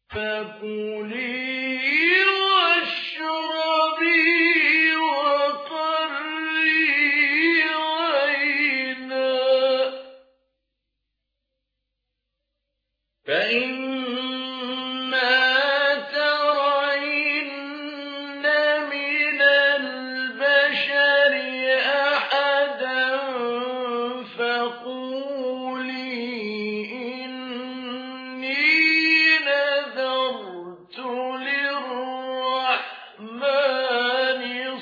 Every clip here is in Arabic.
فكلي واشربي وقري عينا فإما ترين من البشر أحدا فقولي إني نذرت للرحمن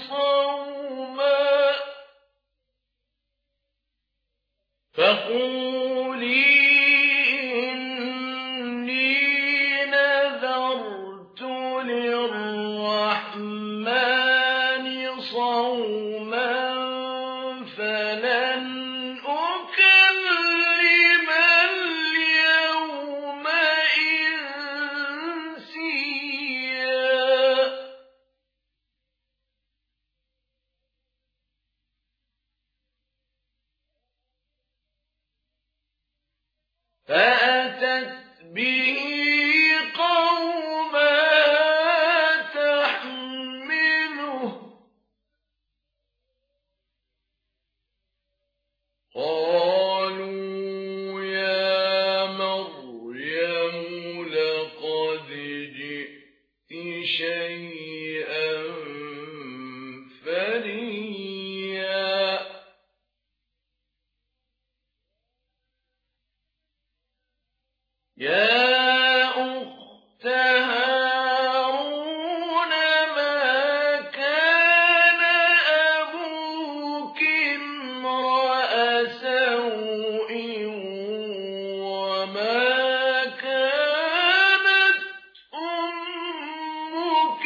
صوما فلن أكلم اليوم إنسيا فأتت به قومها تحمله قالوا يا مريم لقد جئت شيئا فريا يا أخت هارون ما كان أبوك امرأ سوء وما كانت أمك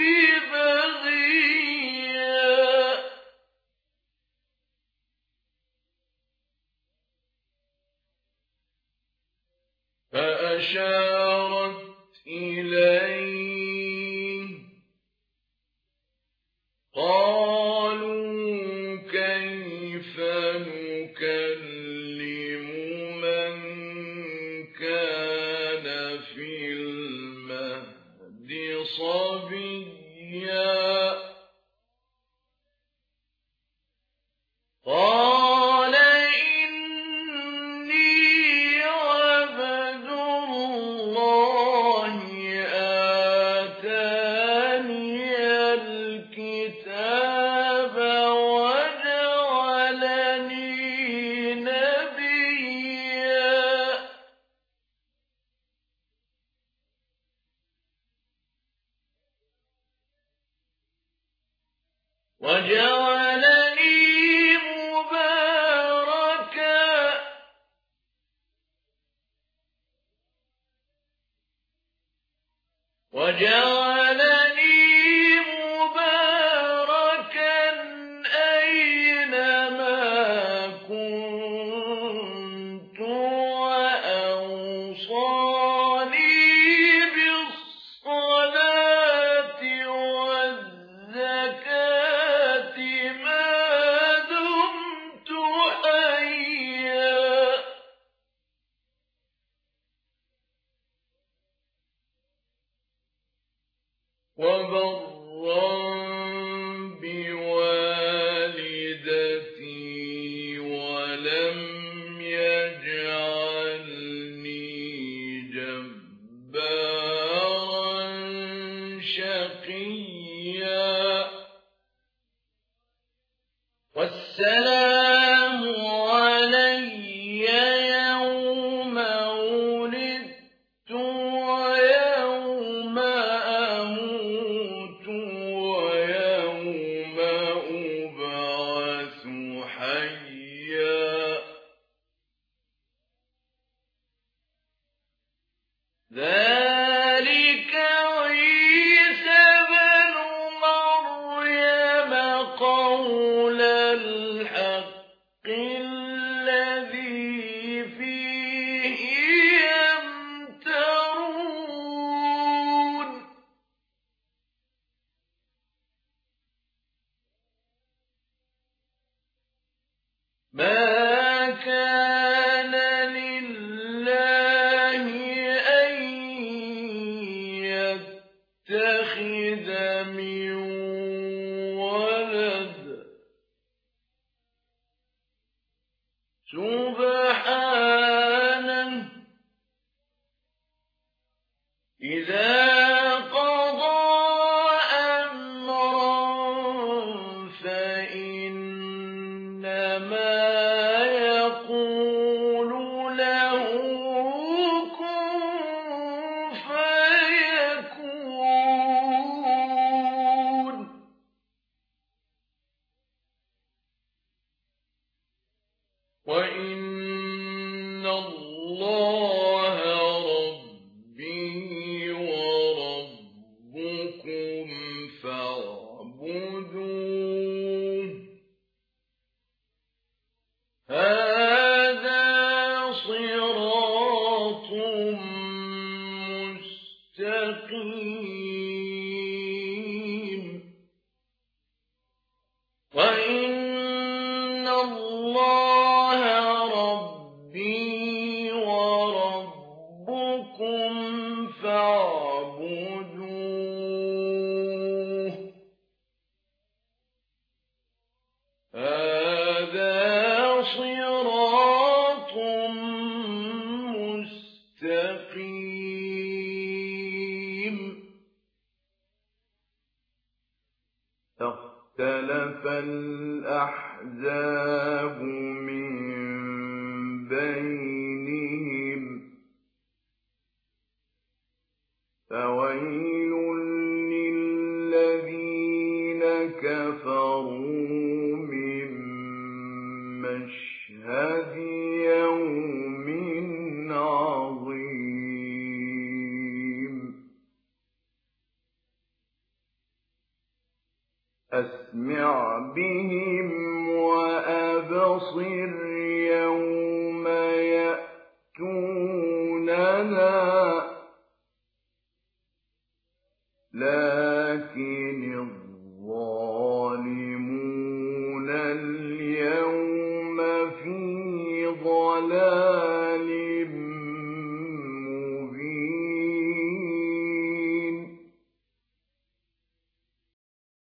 بغيا فأشارت إليه قالوا كيف نكلم من كان في المهد صبيا قال إني عبد الله آتاني الكتاب وجعلني نبيا وجعلني مباركا أينما كنت وأوصاني بالصلاة والزكاة ما دمت حيا وبرا بوالدتي ولم يجعلني جبارا شقيا والسلام علي يوم ولدت ويوم أموت ويوم أبعث حيا ذلك عيسى بن مريم قول الحق الذي فيه يمترون ما كان لله أن إذا قضى أمرا فإنما يقول له كن فيكون. وإن الله ربي وربكم فاعبدوه هذا صراط مستقيم. وإن الله ربي وربكم فاعبدوه هذا صراط مستقيم. اختلف الأحزاب من بينهم فويل للذين كفروا من مشهد يوم عظيم. أسمع بهم وأبصر يوم يأتوننا لكن الظالمون اليوم في ضلال